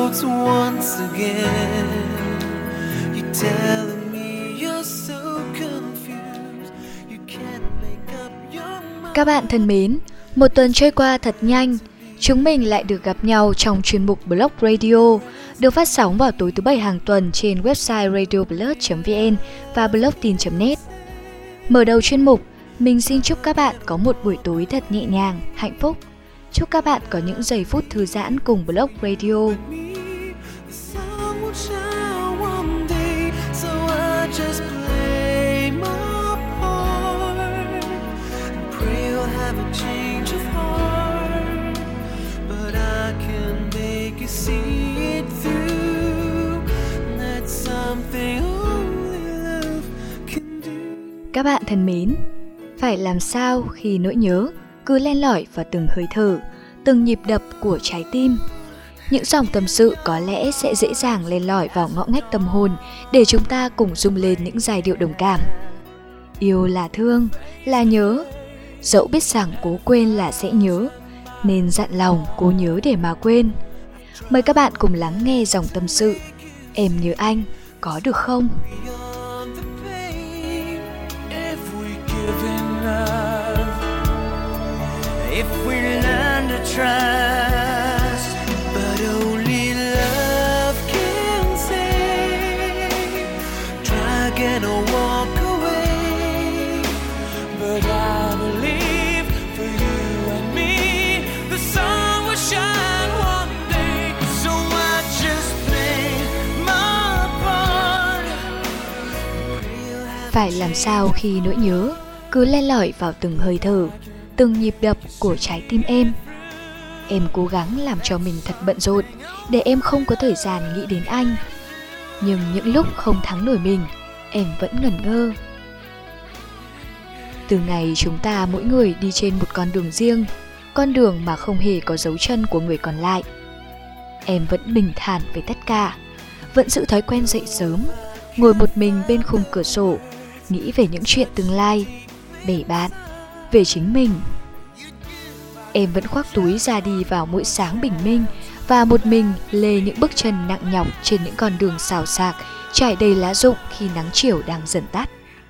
crossroads once again. You're telling me you're so confused. You can't make up your mind. Các bạn thân mến, một tuần trôi qua thật nhanh. Chúng mình lại được gặp nhau trong chuyên mục Blog Radio, được phát sóng vào tối thứ Bảy hàng tuần trên website radioblog.vn và blogtin.net. Mở đầu chuyên mục, mình xin chúc các bạn có một buổi tối thật nhẹ nhàng, hạnh phúc. Chúc các bạn có những giây phút thư giãn cùng Blog Radio. Các bạn thân mến, phải làm sao khi nỗi nhớ cứ len lỏi vào từng hơi thở, từng nhịp đập của trái tim. Những dòng tâm sự có lẽ sẽ dễ dàng len lỏi vào ngõ ngách tâm hồn để chúng ta cùng rung lên những giai điệu đồng cảm. Yêu là thương, là nhớ, dẫu biết rằng cố quên là sẽ nhớ, nên dặn lòng cố nhớ để mà quên. Mời các bạn cùng lắng nghe dòng tâm sự Em nhớ anh, có được không? If we learn to trust, but only love can save. Try again or walk away, but I believe for you and me, the sun will shine one day. So I just play my part. Phải làm sao khi nỗi nhớ cứ len lỏi vào từng hơi thở, từng nhịp đập của trái tim em. Em cố gắng làm cho mình thật bận rộn để em không có thời gian nghĩ đến anh. Nhưng những lúc không thắng nổi mình, em vẫn ngẩn ngơ. Từ ngày chúng ta mỗi người đi trên một con đường riêng, con đường mà không hề có dấu chân của người còn lại, em vẫn bình thản với tất cả, vẫn giữ thói quen dậy sớm, ngồi một mình bên khung cửa sổ, nghĩ về những chuyện tương lai, về bạn, về chính mình. Em vẫn khoác túi ra đi vào mỗi sáng bình minh và một mình lê những bước chân nặng nhọc trên những con đường xào xạc trải đầy lá rụng khi nắng chiều đang dần tắt.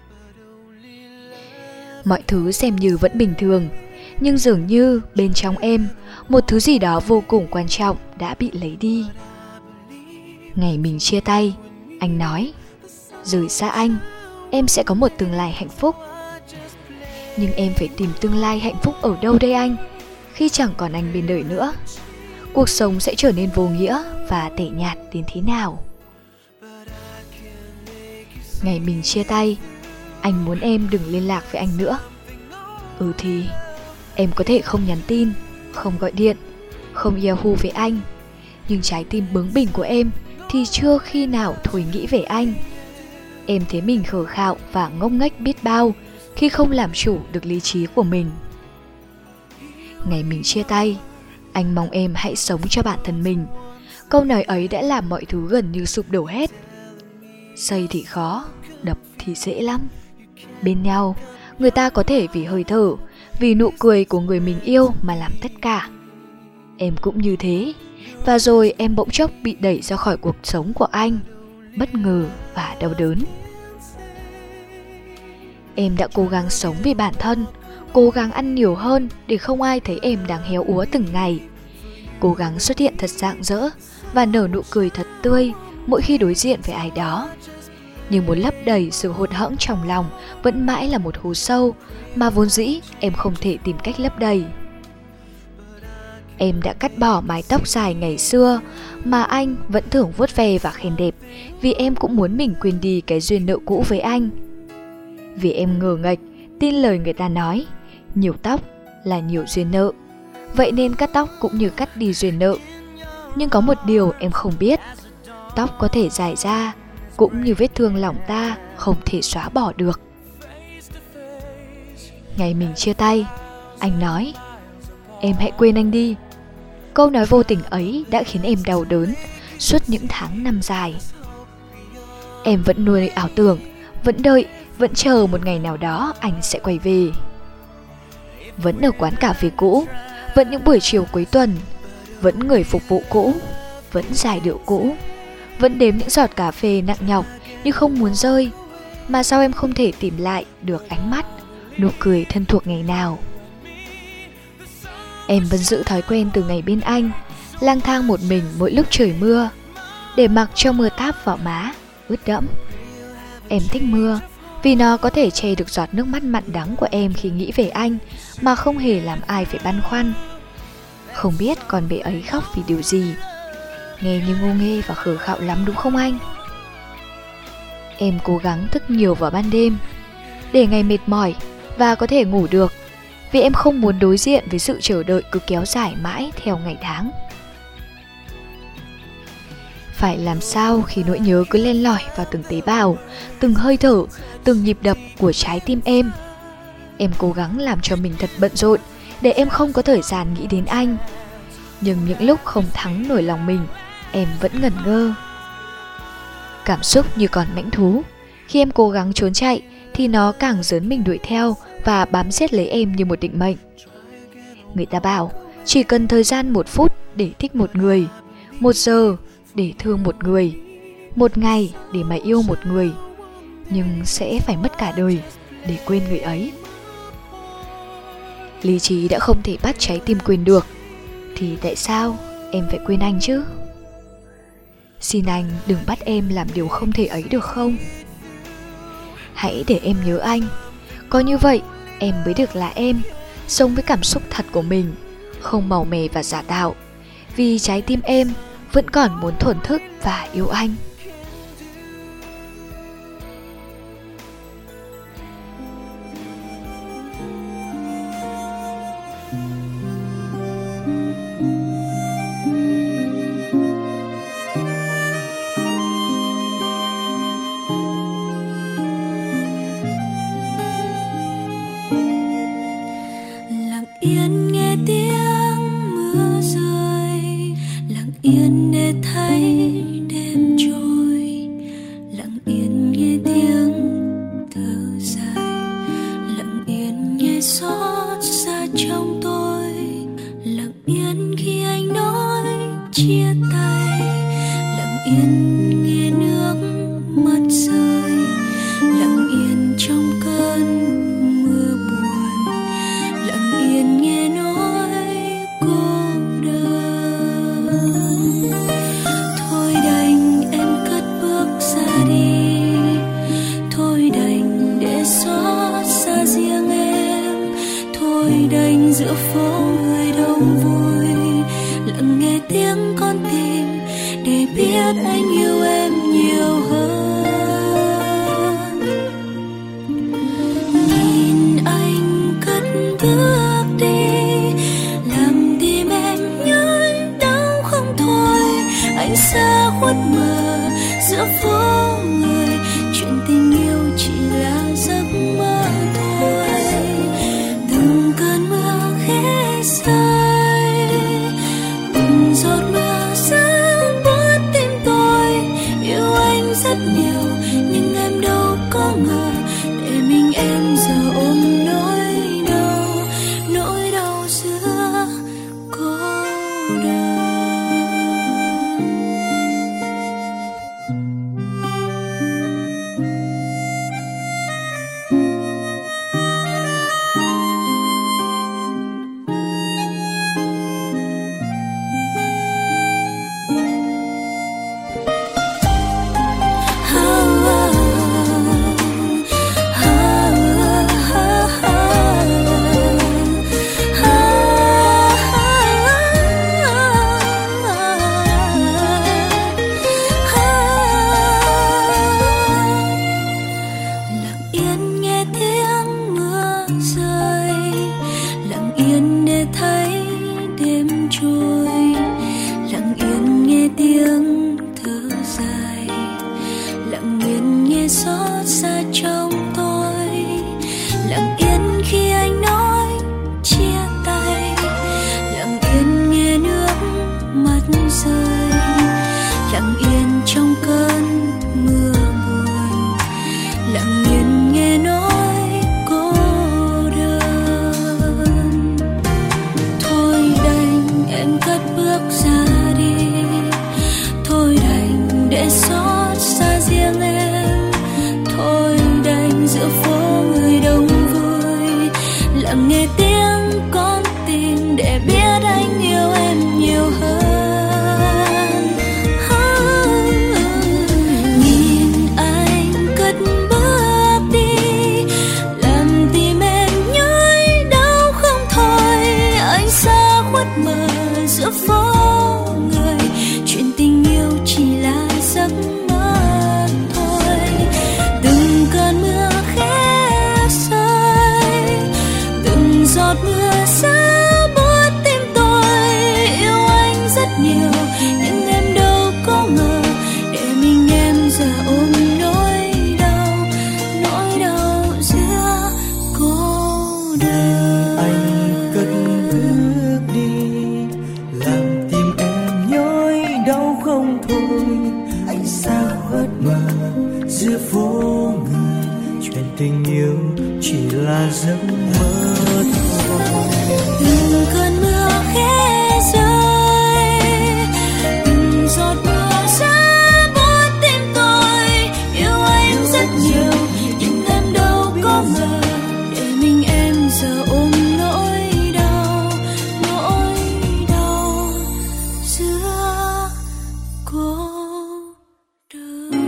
Mọi thứ xem như vẫn bình thường, nhưng dường như bên trong em một thứ gì đó vô cùng quan trọng đã bị lấy đi. Ngày mình chia tay, anh nói, rời xa anh, em sẽ có một tương lai hạnh phúc. Nhưng em phải tìm tương lai hạnh phúc ở đâu đây anh? Khi chẳng còn anh bên đời nữa, cuộc sống sẽ trở nên vô nghĩa và tẻ nhạt đến thế nào? Ngày mình chia tay, anh muốn em đừng liên lạc với anh nữa. Thì em có thể không nhắn tin, không gọi điện, không Yahoo với anh, nhưng trái tim bướng bỉnh của em thì chưa khi nào thôi nghĩ về anh. Em thấy mình khờ khạo và ngốc nghếch biết bao khi không làm chủ được lý trí của mình. Ngày mình chia tay, anh mong em hãy sống cho bản thân mình. Câu nói ấy đã làm mọi thứ gần như sụp đổ hết. Xây thì khó, đập thì dễ lắm. Bên nhau, người ta có thể vì hơi thở, vì nụ cười của người mình yêu mà làm tất cả. Em cũng như thế, và rồi em bỗng chốc bị đẩy ra khỏi cuộc sống của anh, bất ngờ và đau đớn. Em đã cố gắng sống vì bản thân, cố gắng ăn nhiều hơn để không ai thấy em đang héo úa từng ngày. Cố gắng xuất hiện thật rạng rỡ và nở nụ cười thật tươi mỗi khi đối diện với ai đó. Nhưng muốn lấp đầy sự hụt hẫng trong lòng vẫn mãi là một hố sâu mà vốn dĩ em không thể tìm cách lấp đầy. Em đã cắt bỏ mái tóc dài ngày xưa mà anh vẫn thường vuốt ve và khen đẹp, vì em cũng muốn mình quên đi cái duyên nợ cũ với anh. Vì em ngờ nghệch tin lời người ta nói, nhiều tóc là nhiều duyên nợ, vậy nên cắt tóc cũng như cắt đi duyên nợ. Nhưng có một điều em không biết, tóc có thể dài ra, cũng như vết thương lòng ta không thể xóa bỏ được. Ngày mình chia tay, anh nói, em hãy quên anh đi. Câu nói vô tình ấy đã khiến em đau đớn suốt những tháng năm dài. Em vẫn nuôi ảo tưởng, vẫn đợi, vẫn chờ một ngày nào đó anh sẽ quay về. Vẫn ở quán cà phê cũ, vẫn những buổi chiều cuối tuần, vẫn người phục vụ cũ, vẫn giải điệu cũ, vẫn đếm những giọt cà phê nặng nhọc như không muốn rơi. Mà sao em không thể tìm lại được ánh mắt, nụ cười thân thuộc ngày nào? Em vẫn giữ thói quen từ ngày bên anh, lang thang một mình mỗi lúc trời mưa, để mặc cho mưa táp vào má, ướt đẫm. Em thích mưa vì nó có thể che được giọt nước mắt mặn đắng của em khi nghĩ về anh, mà không hề làm ai phải băn khoăn. Không biết con bé ấy khóc vì điều gì. Nghe như ngô nghê và khờ khạo lắm đúng không anh? Em cố gắng thức nhiều vào ban đêm, để ngày mệt mỏi và có thể ngủ được, vì em không muốn đối diện với sự chờ đợi cứ kéo dài mãi theo ngày tháng. Phải làm sao khi nỗi nhớ cứ len lỏi vào từng tế bào, từng hơi thở, từng nhịp đập của trái tim em. Em cố gắng làm cho mình thật bận rộn để em không có thời gian nghĩ đến anh. Nhưng những lúc không thắng nổi lòng mình, em vẫn ngẩn ngơ. Cảm xúc như con mãnh thú, khi em cố gắng trốn chạy thì nó càng dớn mình đuổi theo và bám giết lấy em như một định mệnh. Người ta bảo chỉ cần thời gian 1 phút để thích một người, 1 giờ để thương một người, 1 ngày để mà yêu một người, nhưng sẽ phải mất cả đời để quên người ấy. Lý trí đã không thể bắt trái tim quên được, thì tại sao em phải quên anh chứ? Xin anh đừng bắt em làm điều không thể ấy được không? Hãy để em nhớ anh. Có như vậy em mới được là em, sống với cảm xúc thật của mình, không màu mè và giả tạo. Vì trái tim em vẫn còn muốn thổn thức và yêu anh. Yên nghe tiếng mưa rơi, lặng yên để thấy đêm trôi, lặng yên nghe tiếng thở dài, lặng yên nghe xót xa trong tôi, lặng yên khi anh nói chia tay, lặng yên nghe nước mắt rơi, lặng yên trong cơn mưa buồn, lặng yên nghe nói cô đơn. Thôi đành em cất bước ra đi, thôi đành để xót xa riêng em, thôi đành giữa phố người đông vui, lặng nghe tiếng con tim để biết anh yêu em nhiều hơn. Nhìn anh cất bước đi, làm tim em nhói đau không thôi. Anh xa khuất mờ giữa phố người, chuyện tình yêu chỉ là giấc mơ thôi. Từng cơn mưa khẽ rơi, từng giọt mưa rơi buốt tim tôi. Yêu anh rất nhiều nhưng em đâu có ngờ, để mình em giờ ôm nỗi đau giữa cô đơn. để xót xa riêng em. Thôi đành giữa phố người đông vui, lặng nghe tiếng con tim để biết anh yêu em nhiều hơn. Nhìn anh cất bước đi, làm tim em nhói đau không thôi. Anh xa khuất mờ giữa phố người, chuyện tình yêu chỉ là giấc mơ thôi. Từng cơn mưa khẽ rơi, từng giọt mưa rơi buốt tim tôi. Yêu anh rất nhiều nhưng em đâu có ngờ, để mình em giờ ôm nỗi đau giữa cô đơn. Anh cất bước đi, làm tim em nhói đau không thôi. Anh xa khuất mờ giữa phố người, chuyện tình yêu chỉ là giấc mơ thôi. Từng cơn mưa khẽ rơi, từng giọt mưa rơi buốt tim tôi. Yêu anh rất nhiều nhưng em đâu có ngờ, để mình em giờ ôm nỗi đau giữa cô đơn.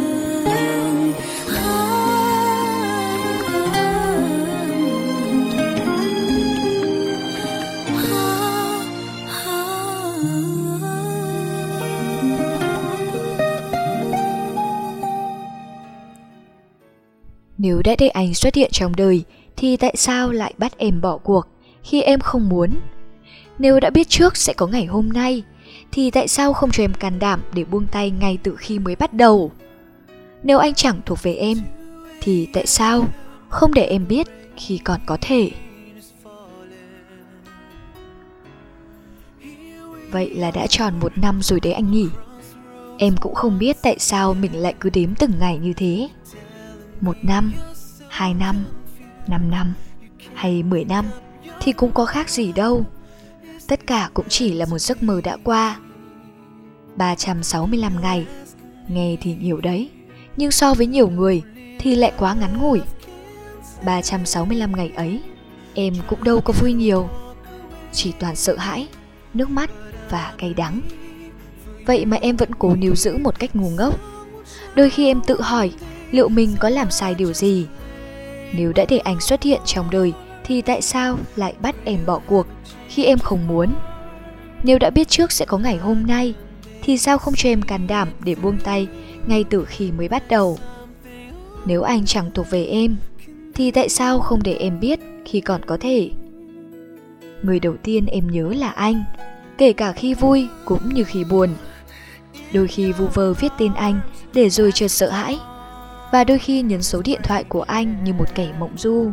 Nếu đã để anh xuất hiện trong đời thì tại sao lại bắt em bỏ cuộc khi em không muốn? Nếu đã biết trước sẽ có ngày hôm nay thì tại sao không cho em can đảm để buông tay ngay từ khi mới bắt đầu? Nếu anh chẳng thuộc về em thì tại sao không để em biết khi còn có thể? Vậy là đã tròn 1 năm rồi đấy anh nhỉ? Em cũng không biết tại sao mình lại cứ đếm từng ngày như thế. 1 năm, 2 năm, 5 năm hay 10 năm thì cũng có khác gì đâu. Tất cả cũng chỉ là một giấc mơ đã qua. 365 ngày, nghe thì nhiều đấy, nhưng so với nhiều người thì lại quá ngắn ngủi. 365 ngày ấy, em cũng đâu có vui nhiều, chỉ toàn sợ hãi, nước mắt và cay đắng. Vậy mà em vẫn cố níu giữ một cách ngu ngốc. Đôi khi em tự hỏi liệu mình có làm sai điều gì. Nếu đã để anh xuất hiện trong đời thì tại sao lại bắt em bỏ cuộc khi em không muốn? Nếu đã biết trước sẽ có ngày hôm nay thì sao không cho em can đảm để buông tay ngay từ khi mới bắt đầu? Nếu anh chẳng thuộc về em thì tại sao không để em biết khi còn có thể? Người đầu tiên em nhớ là anh, kể cả khi vui cũng như khi buồn. Đôi khi vu vơ viết tên anh để rồi chợt sợ hãi, và đôi khi nhấn số điện thoại của anh như một kẻ mộng du.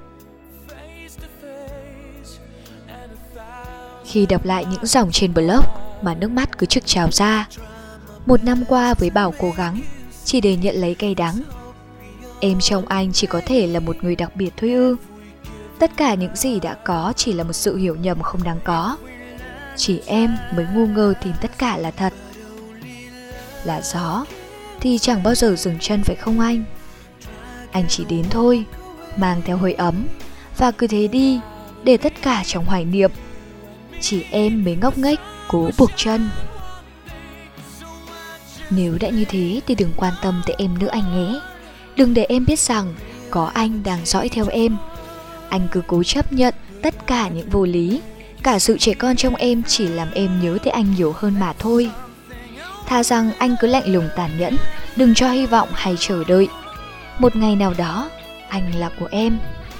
Khi đọc lại những dòng trên blog mà nước mắt cứ trực trào ra. 1 năm qua với bao cố gắng chỉ để nhận lấy cay đắng. Em trong anh chỉ có thể là một người đặc biệt thôi ư? Tất cả những gì đã có chỉ là một sự hiểu nhầm không đáng có. Chỉ em mới ngu ngơ tin tất cả là thật. Là gió thì chẳng bao giờ dừng chân phải không anh? Anh chỉ đến thôi, mang theo hơi ấm, và cứ thế đi, để tất cả trong hoài niệm. Chỉ em mới ngốc nghếch cố buộc chân. Nếu đã như thế thì đừng quan tâm tới em nữa anh nhé. Đừng để em biết rằng có anh đang dõi theo em. Anh cứ cố chấp nhận tất cả những vô lý. Cả sự trẻ con trong em chỉ làm em nhớ tới anh nhiều hơn mà thôi. Thà rằng anh cứ lạnh lùng tàn nhẫn, đừng cho hy vọng hay chờ đợi. Một ngày nào đó, anh là của em.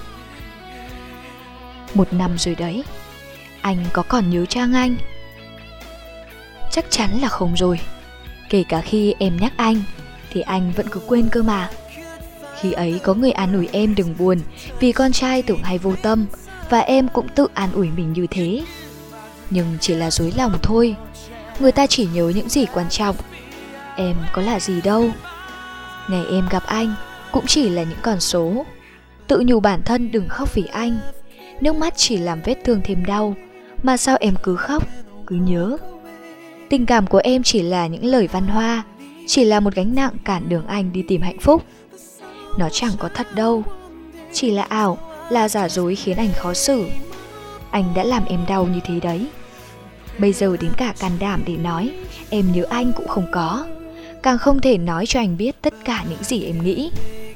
1 năm rồi đấy, anh có còn nhớ Trang anh? Chắc chắn là không rồi. Kể cả khi em nhắc anh, thì anh vẫn cứ quên cơ mà. Khi ấy có người an ủi em đừng buồn vì con trai tưởng hay vô tâm, và em cũng tự an ủi mình như thế. Nhưng chỉ là dối lòng thôi. Người ta chỉ nhớ những gì quan trọng. Em có là gì đâu. Ngày em gặp anh cũng chỉ là những con số. Tự nhủ bản thân đừng khóc vì anh. Nước mắt chỉ làm vết thương thêm đau. Mà sao em cứ khóc, cứ nhớ. Tình cảm của em chỉ là những lời văn hoa, chỉ là một gánh nặng cản đường anh đi tìm hạnh phúc. Nó chẳng có thật đâu, chỉ là ảo, là giả dối khiến anh khó xử. Anh đã làm em đau như thế đấy. Bây giờ đến cả can đảm để nói em nhớ anh cũng không có, càng không thể nói cho anh biết tất cả những gì em nghĩ.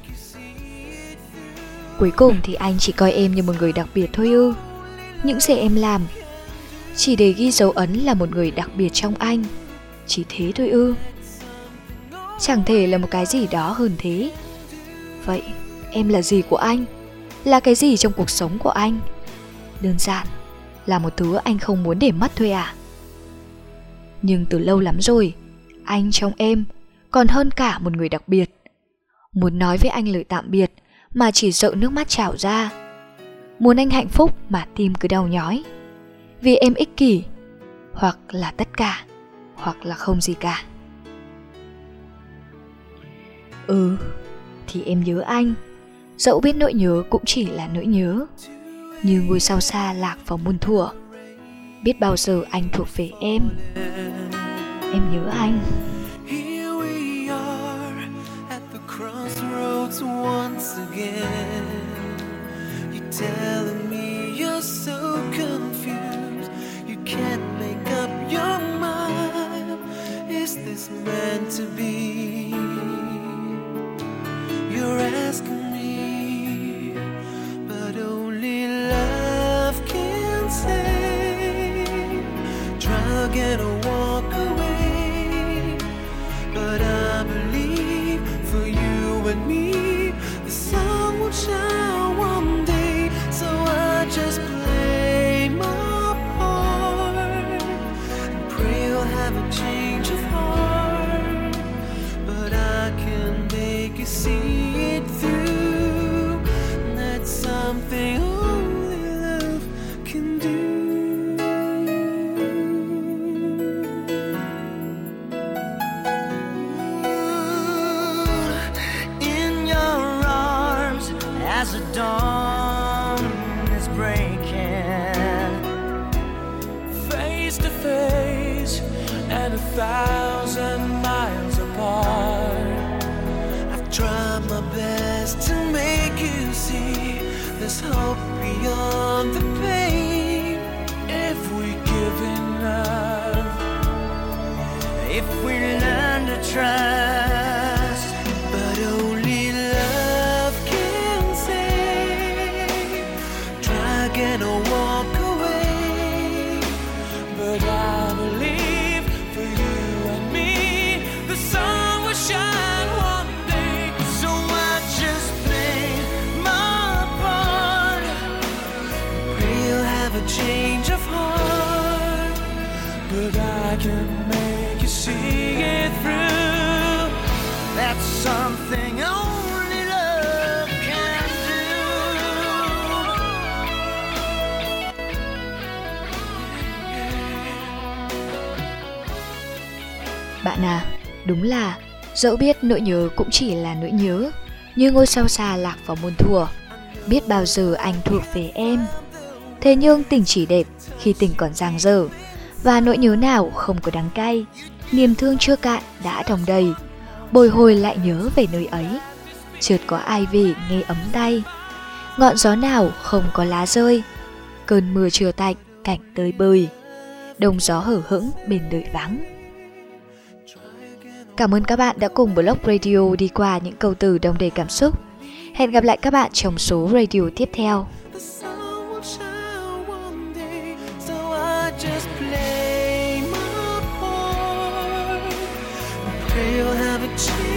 Cuối cùng thì anh chỉ coi em như một người đặc biệt thôi ư? Những gì em làm chỉ để ghi dấu ấn là một người đặc biệt trong anh, chỉ thế thôi ư? Chẳng thể là một cái gì đó hơn thế. Vậy em là gì của anh? Là cái gì trong cuộc sống của anh? Đơn giản là một thứ anh không muốn để mất thôi à? Nhưng từ lâu lắm rồi, anh trong em còn hơn cả một người đặc biệt. Muốn nói với anh lời tạm biệt mà chỉ sợ nước mắt trào ra. Muốn anh hạnh phúc mà tim cứ đau nhói. Vì em ích kỷ, hoặc là tất cả, hoặc là không gì cả. Thì em nhớ anh, dẫu biết nỗi nhớ cũng chỉ là nỗi nhớ, như ngôi sao xa lạc vào muôn thuở. Biết bao giờ anh thuộc về em. Em nhớ anh. Here we are at the crossroads once again. You're telling me you're so confused. You can't make up your mind. Is this meant to be? You're asking me, but only love can say. Try again or walk away, but I believe for you and me the sun will shine one day. So I just play my part and pray you'll have a change of heart. But I can make you see it through. That's something only love can do. In your arms as the dawn is breaking, face to face and 1,000 miles apart. I've tried my best to make you see there's hope beyond the pain. If we give enough, if we learn to trust, but only love can say. Try again or walk away, but I believe for you and me the sun will shine one day. So I just play my part, pray you'll have a change of heart. But I can make you see it through. That's something only love can do. Bạn à, đúng là dẫu biết nỗi nhớ cũng chỉ là nỗi nhớ, như ngôi sao xa lạc vào muôn thuở. Biết bao giờ anh thuộc về em. Thế nhưng tình chỉ đẹp khi tình còn dang dở, và nỗi nhớ nào không có đắng cay, niềm thương chưa cạn đã đong đầy. Bồi hồi lại nhớ về nơi ấy, chợt có ai về nghe ấm tay. Ngọn gió nào không có lá rơi, cơn mưa chưa tạnh cảnh tơi bời, đông gió hở hững bên đời vắng. Cảm ơn các bạn đã cùng Blog Radio đi qua những câu từ đong đầy cảm xúc. Hẹn gặp lại các bạn trong số radio tiếp theo. The sun will shine one day, so I just play my part. Pray you'll have a chance.